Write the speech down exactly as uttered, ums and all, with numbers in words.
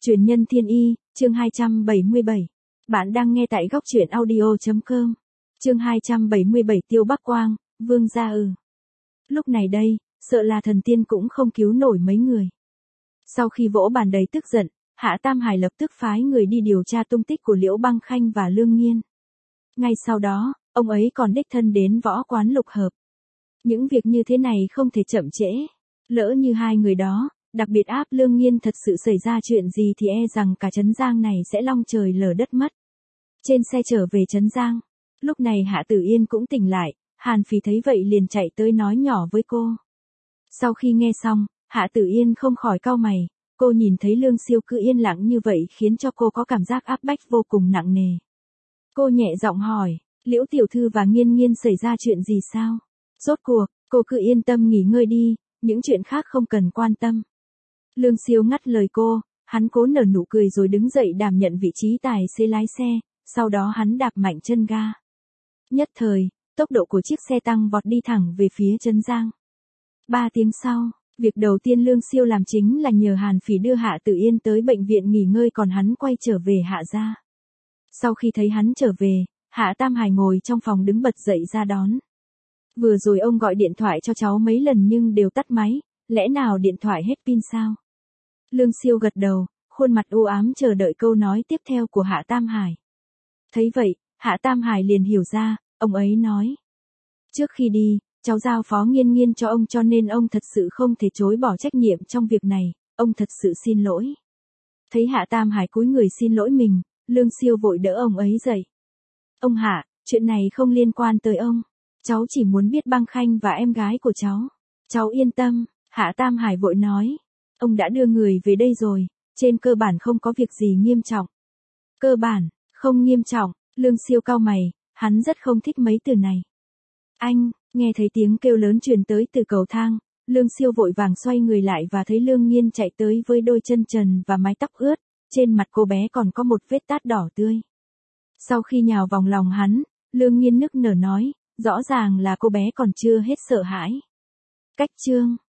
Truyền nhân thiên y, chương hai trăm bảy mươi bảy. Bạn đang nghe tại góc truyện audio chấm com. Chương hai trăm bảy mươi bảy Tiêu Bắc Quang, Vương gia ừ. Lúc này đây, sợ là thần tiên cũng không cứu nổi mấy người. Sau khi vỗ bàn đầy tức giận, Hạ Tam Hải lập tức phái người đi điều tra tung tích của Liễu Băng Khanh và Lương Nghiên. Ngay sau đó, ông ấy còn đích thân đến võ quán lục hợp. Những việc như thế này không thể chậm trễ. Lỡ như hai người đó, đặc biệt áp Lương Nghiên thật sự xảy ra chuyện gì thì e rằng cả Trấn Giang này sẽ long trời lở đất mất. Trên xe trở về Trấn Giang, lúc này Hạ Tử Yên cũng tỉnh lại, Hàn Phỉ thấy vậy liền chạy tới nói nhỏ với cô. Sau khi nghe xong, Hạ Tử Yên không khỏi cau mày, cô nhìn thấy Lương Siêu cứ yên lặng như vậy khiến cho cô có cảm giác áp bách vô cùng nặng nề. Cô nhẹ giọng hỏi, Liễu tiểu thư và Nghiên Nghiên xảy ra chuyện gì sao? Rốt cuộc, cô cứ yên tâm nghỉ ngơi đi, những chuyện khác không cần quan tâm. Lương Siêu ngắt lời cô, hắn cố nở nụ cười rồi đứng dậy đảm nhận vị trí tài xế lái xe, sau đó hắn đạp mạnh chân ga. Nhất thời, tốc độ của chiếc xe tăng vọt đi thẳng về phía Trấn Giang. Ba tiếng sau, việc đầu tiên Lương Siêu làm chính là nhờ Hàn Phỉ đưa Hạ Tử Yên tới bệnh viện nghỉ ngơi còn hắn quay trở về Hạ gia. Sau khi thấy hắn trở về, Hạ Tam Hải ngồi trong phòng đứng bật dậy ra đón. Vừa rồi ông gọi điện thoại cho cháu mấy lần nhưng đều tắt máy, lẽ nào điện thoại hết pin sao? Lương Siêu gật đầu, khuôn mặt u ám chờ đợi câu nói tiếp theo của Hạ Tam Hải. Thấy vậy, Hạ Tam Hải liền hiểu ra, ông ấy nói. Trước khi đi, cháu giao phó Nghiên Nghiên cho ông cho nên ông thật sự không thể chối bỏ trách nhiệm trong việc này, ông thật sự xin lỗi. Thấy Hạ Tam Hải cúi người xin lỗi mình, Lương Siêu vội đỡ ông ấy dậy. Ông Hạ, chuyện này không liên quan tới ông. Cháu chỉ muốn biết Băng Khanh và em gái của cháu. Cháu yên tâm, Hạ Tam Hải vội nói. Ông đã đưa người về đây rồi, trên cơ bản không có việc gì nghiêm trọng. Cơ bản, không nghiêm trọng, Lương Siêu cau mày, hắn rất không thích mấy từ này. Anh, nghe thấy tiếng kêu lớn truyền tới từ cầu thang, Lương Siêu vội vàng xoay người lại và thấy Lương Nghiên chạy tới với đôi chân trần và mái tóc ướt, trên mặt cô bé còn có một vết tát đỏ tươi. Sau khi nhào vòng lòng hắn, Lương Nghiên nức nở nói, rõ ràng là cô bé còn chưa hết sợ hãi. Cách chương